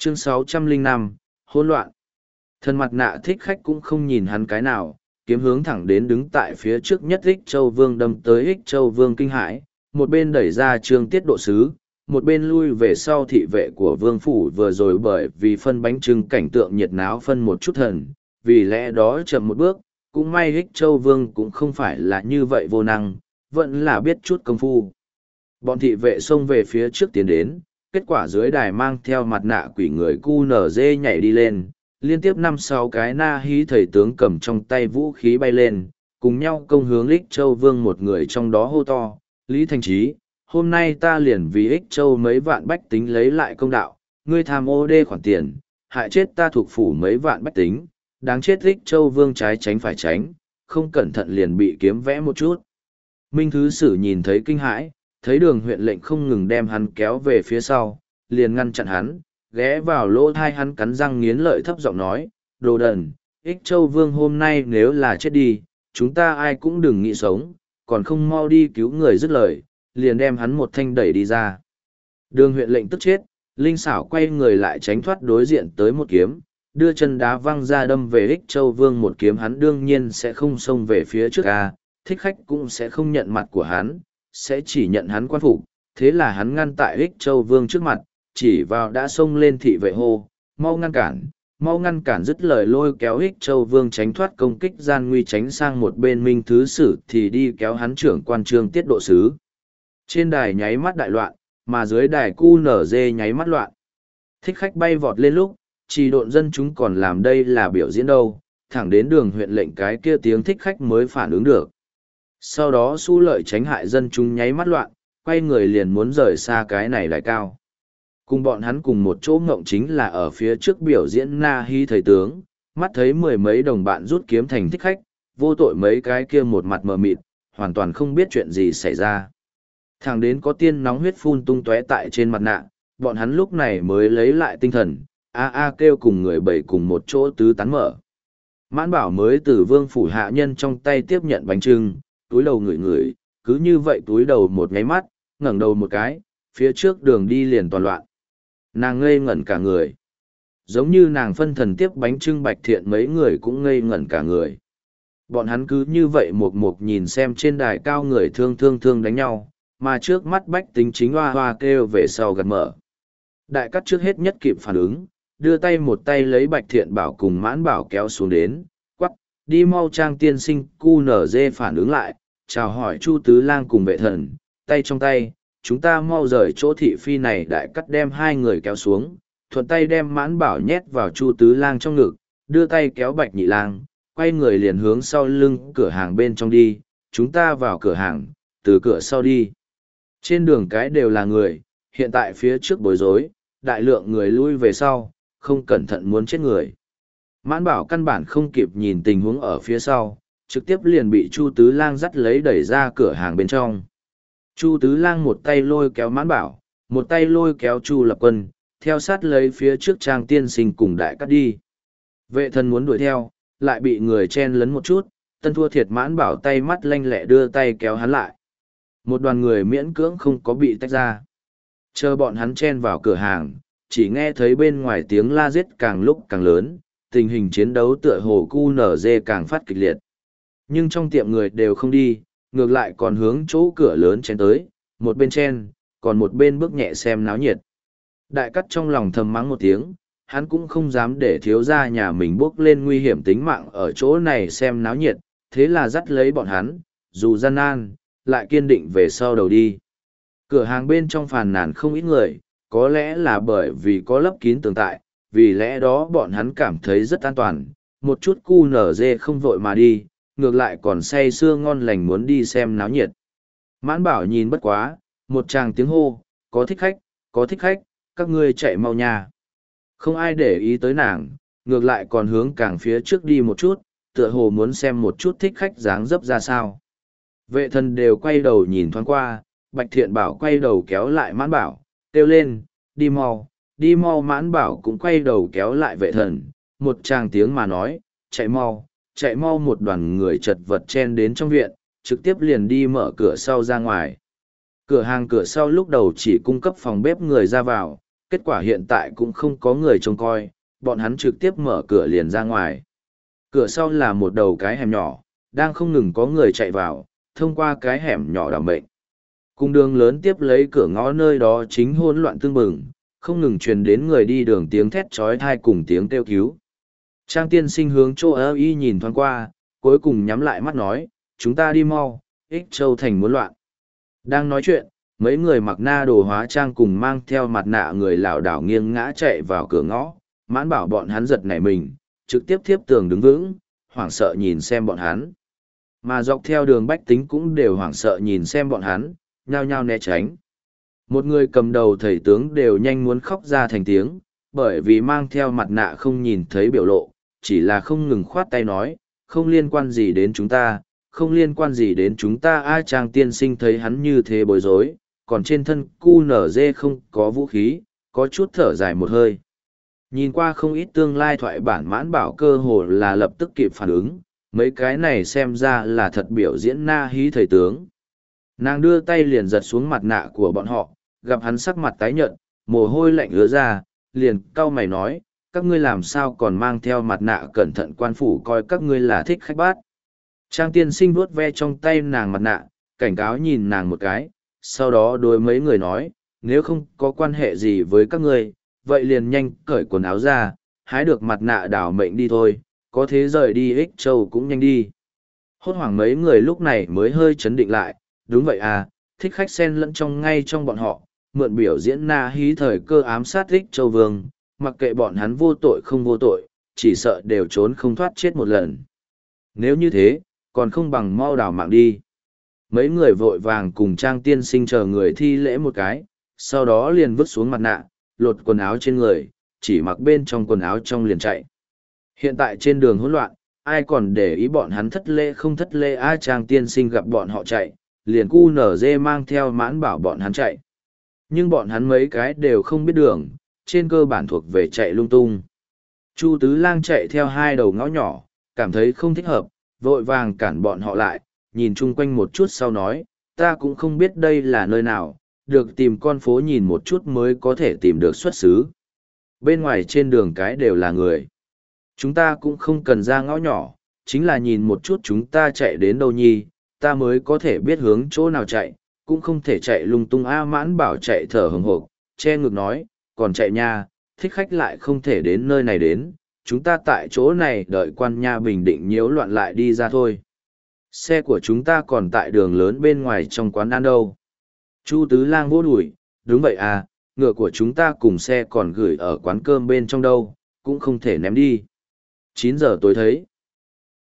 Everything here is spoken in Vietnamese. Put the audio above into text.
Chương 605, hỗn loạn. Thân mặt nạ thích khách cũng không nhìn hắn cái nào, kiếm hướng thẳng đến đứng tại phía trước nhất Ích Châu Vương đâm tới Ích Châu Vương kinh hãi, một bên đẩy ra Trương Tiết Độ Sứ, một bên lui về sau thị vệ của Vương Phủ vừa rồi bởi vì phân bánh trưng cảnh tượng nhiệt náo phân một chút thần, vì lẽ đó chậm một bước, cũng may Ích Châu Vương cũng không phải là như vậy vô năng, vẫn là biết chút công phu. Bọn thị vệ xông về phía trước tiến đến, kết quả dưới đài mang theo mặt nạ quỷ người QNZ nhảy đi lên, liên tiếp 5-6 cái na hí thầy tướng cầm trong tay vũ khí bay lên, cùng nhau công hướng Ích Châu Vương một người trong đó hô to, Lý Thành Trí, hôm nay ta liền vì Ích Châu mấy vạn bách tính lấy lại công đạo, ngươi tham ô đê khoản tiền, hại chết ta thuộc phủ mấy vạn bách tính, đáng chết Ích Châu Vương trái tránh phải tránh, không cẩn thận liền bị kiếm vẽ một chút. Minh Thứ Sử nhìn thấy kinh hãi, thấy Đường huyện lệnh không ngừng đem hắn kéo về phía sau, liền ngăn chặn hắn, ghé vào lỗ thai hắn cắn răng nghiến lợi thấp giọng nói, đồ đần, Ích Châu Vương hôm nay nếu là chết đi, chúng ta ai cũng đừng nghĩ sống, còn không mau đi cứu người dứt lời, liền đem hắn một thanh đẩy đi ra. Đường huyện lệnh tức chết, linh xảo quay người lại tránh thoát đối diện tới một kiếm, đưa chân đá văng ra đâm về Ích Châu Vương một kiếm, hắn đương nhiên sẽ không xông về phía trước thích khách cũng sẽ không nhận mặt của hắn, sẽ chỉ nhận hắn quan phục, thế là hắn ngăn tại Ích Châu Vương trước mặt, chỉ vào đã xông lên thị vệ hô, mau ngăn cản dứt lời lôi kéo Ích Châu Vương tránh thoát công kích gian nguy tránh sang một bên. Minh Thứ Sử thì đi kéo hắn trưởng quan Trương Tiết Độ Sứ. Trên đài nháy mắt đại loạn, mà dưới đài QNZ nháy mắt loạn. Thích khách bay vọt lên lúc, chỉ độn dân chúng còn làm đây là biểu diễn đâu, thẳng đến Đường huyện lệnh cái kia tiếng thích khách mới phản ứng được. Sau đó Su Lợi tránh hại dân chúng nháy mắt loạn, quay người liền muốn rời xa cái này lại cao. Cùng bọn hắn cùng một chỗ ngộng chính là ở phía trước biểu diễn na hi thầy tướng, mắt thấy mười mấy đồng bạn rút kiếm thành thích khách, vô tội mấy cái kia một mặt mờ mịt, hoàn toàn không biết chuyện gì xảy ra. Thẳng đến có tiên nóng huyết phun tung tóe tại trên mặt nạ, bọn hắn lúc này mới lấy lại tinh thần, kêu cùng người bảy cùng một chỗ tứ tán mở. Mãn Bảo mới từ Vương Phủ hạ nhân trong tay tiếp nhận bánh trưng, túi đầu ngửi, cứ như vậy túi đầu một nháy mắt, ngẩng đầu một cái, phía trước đường đi liền toàn loạn. Nàng ngây ngẩn cả người. Giống như nàng phân thần tiếp bánh trưng Bạch Thiện mấy người cũng ngây ngẩn cả người. Bọn hắn cứ như vậy một nhìn xem trên đài cao người thương đánh nhau, mà trước mắt bách tính chính hoa hoa kêu về sau gật mở. Đại cắt trước hết nhất kịp phản ứng, đưa tay một tay lấy Bạch Thiện Bảo cùng Mãn Bảo kéo xuống đến, quắc, đi mau. Trang tiên sinh QNZ phản ứng lại, chào hỏi Chu Tứ Lang cùng vệ thần, tay trong tay, chúng ta mau rời chỗ thị phi này. Đại cắt đem hai người kéo xuống, thuận tay đem Mãn Bảo nhét vào Chu Tứ Lang trong ngực, đưa tay kéo Bạch Nhị Lang, quay người liền hướng sau lưng cửa hàng bên trong đi, chúng ta vào cửa hàng, từ cửa sau đi. Trên đường cái đều là người, hiện tại phía trước bối rối, đại lượng người lui về sau, không cẩn thận muốn chết người. Mãn Bảo căn bản không kịp nhìn tình huống ở phía sau, trực tiếp liền bị Chu Tứ Lang dắt lấy đẩy ra cửa hàng bên trong. Chu Tứ Lang một tay lôi kéo Mãn Bảo, một tay lôi kéo Chu Lập Quân, theo sát lấy phía trước Trang tiên sinh cùng đại cắt đi. Vệ thần muốn đuổi theo, lại bị người chen lấn một chút, tân thua thiệt Mãn Bảo tay mắt lanh lẹ đưa tay kéo hắn lại. Một đoàn người miễn cưỡng không có bị tách ra. Chờ bọn hắn chen vào cửa hàng, chỉ nghe thấy bên ngoài tiếng la giết càng lúc càng lớn, tình hình chiến đấu tựa hồ QNZ càng phát kịch liệt. Nhưng trong tiệm người đều không đi, ngược lại còn hướng chỗ cửa lớn chen tới, một bên chen, còn một bên bước nhẹ xem náo nhiệt. Đại cắt trong lòng thầm mắng một tiếng, hắn cũng không dám để thiếu gia nhà mình bước lên nguy hiểm tính mạng ở chỗ này xem náo nhiệt, thế là dắt lấy bọn hắn, dù gian nan, lại kiên định về sau đầu đi. Cửa hàng bên trong phàn nàn không ít người, có lẽ là bởi vì có lấp kín tường tại, vì lẽ đó bọn hắn cảm thấy rất an toàn, một chút QNZ không vội mà đi, ngược lại còn say sưa ngon lành muốn đi xem náo nhiệt. Mãn Bảo nhìn bất quá, một tràng tiếng hô, có thích khách, các ngươi chạy mau nha. Không ai để ý tới nàng, ngược lại còn hướng càng phía trước đi một chút, tựa hồ muốn xem một chút thích khách dáng dấp ra sao. Vệ thần đều quay đầu nhìn thoáng qua, Bạch Thiện Bảo quay đầu kéo lại Mãn Bảo, kêu lên, đi mau. Mãn Bảo cũng quay đầu kéo lại vệ thần, một tràng tiếng mà nói, chạy mau. Một đoàn người chật vật chen đến trong viện, trực tiếp liền đi mở cửa sau ra ngoài. Cửa hàng cửa sau lúc đầu chỉ cung cấp phòng bếp người ra vào, kết quả hiện tại cũng không có người trông coi, bọn hắn trực tiếp mở cửa liền ra ngoài. Cửa sau là một đầu cái hẻm nhỏ, đang không ngừng có người chạy vào, thông qua cái hẻm nhỏ đảm bệnh. Cung đường lớn tiếp lấy cửa ngõ nơi đó chính hỗn loạn tương bừng, không ngừng truyền đến người đi đường tiếng thét trói thai cùng tiếng kêu cứu. Trang tiên sinh hướng chỗ ơ y nhìn thoáng qua, cuối cùng nhắm lại mắt nói, chúng ta đi mau, ích châu thành muốn loạn. Đang nói chuyện, mấy người mặc na đồ hóa trang cùng mang theo mặt nạ người lảo đảo nghiêng ngã chạy vào cửa ngõ, Mãn Bảo bọn hắn giật nảy mình, trực tiếp thiếp tường đứng vững, hoảng sợ nhìn xem bọn hắn. Mà dọc theo đường bách tính cũng đều hoảng sợ nhìn xem bọn hắn, nhao nhao né tránh. Một người cầm đầu thầy tướng đều nhanh muốn khóc ra thành tiếng, bởi vì mang theo mặt nạ không nhìn thấy biểu lộ, chỉ là không ngừng khoát tay nói, không liên quan gì đến chúng ta, không liên quan gì đến chúng ta. A Trang tiên sinh thấy hắn như thế bối rối, còn trên thân cu nở dê không có vũ khí, có chút thở dài một hơi. Nhìn qua không ít tương lai thoại bản Mãn Bảo cơ hồ là lập tức kịp phản ứng, mấy cái này xem ra là thật biểu diễn na hí thầy tướng. Nàng đưa tay liền giật xuống mặt nạ của bọn họ, gặp hắn sắc mặt tái nhợt, mồ hôi lạnh ứa ra, liền cau mày nói, các ngươi làm sao còn mang theo mặt nạ, cẩn thận quan phủ coi các ngươi là thích khách bát. Trang tiên sinh vuốt ve trong tay nàng mặt nạ, cảnh cáo nhìn nàng một cái, sau đó đối mấy người nói, nếu không có quan hệ gì với các ngươi, vậy liền nhanh cởi quần áo ra, hái được mặt nạ đảo mệnh đi thôi, có thế rời đi Ích Châu cũng nhanh đi. Hốt hoảng mấy người lúc này mới hơi chấn định lại, đúng vậy à, thích khách xen lẫn trong ngay trong bọn họ, mượn biểu diễn na hí thời cơ ám sát Ích Châu Vương, mặc kệ bọn hắn vô tội không vô tội, chỉ sợ đều trốn không thoát chết một lần. Nếu như thế, còn không bằng mau đảo mạng đi. Mấy người vội vàng cùng Trang tiên sinh chờ người thi lễ một cái, sau đó liền vứt xuống mặt nạ, lột quần áo trên người, chỉ mặc bên trong quần áo trong liền chạy. Hiện tại trên đường hỗn loạn, ai còn để ý bọn hắn thất lễ không thất lễ. A Trang tiên sinh gặp bọn họ chạy, liền cu nở dê mang theo Mãn Bảo bọn hắn chạy. Nhưng bọn hắn mấy cái đều không biết đường, trên cơ bản thuộc về chạy lung tung. Chu Tứ Lang chạy theo hai đầu ngõ nhỏ, cảm thấy không thích hợp, vội vàng cản bọn họ lại, nhìn chung quanh một chút sau nói, ta cũng không biết đây là nơi nào, được tìm con phố nhìn một chút mới có thể tìm được xuất xứ. Bên ngoài trên đường cái đều là người. Chúng ta cũng không cần ra ngõ nhỏ, chính là nhìn một chút chúng ta chạy đến đâu nhi, ta mới có thể biết hướng chỗ nào chạy, cũng không thể chạy lung tung. A Mãn Bảo chạy thở hừng hộp, che ngực nói, còn chạy nha, thích khách lại không thể đến nơi này đến, chúng ta tại chỗ này đợi quan nha bình định nhiễu loạn lại đi ra thôi. Xe của chúng ta còn tại đường lớn bên ngoài trong quán ăn đâu. Chu Tứ Lang vỗ đùi, đúng vậy à, ngựa của chúng ta cùng xe còn gửi ở quán cơm bên trong đâu, cũng không thể ném đi. 9 giờ tối thấy.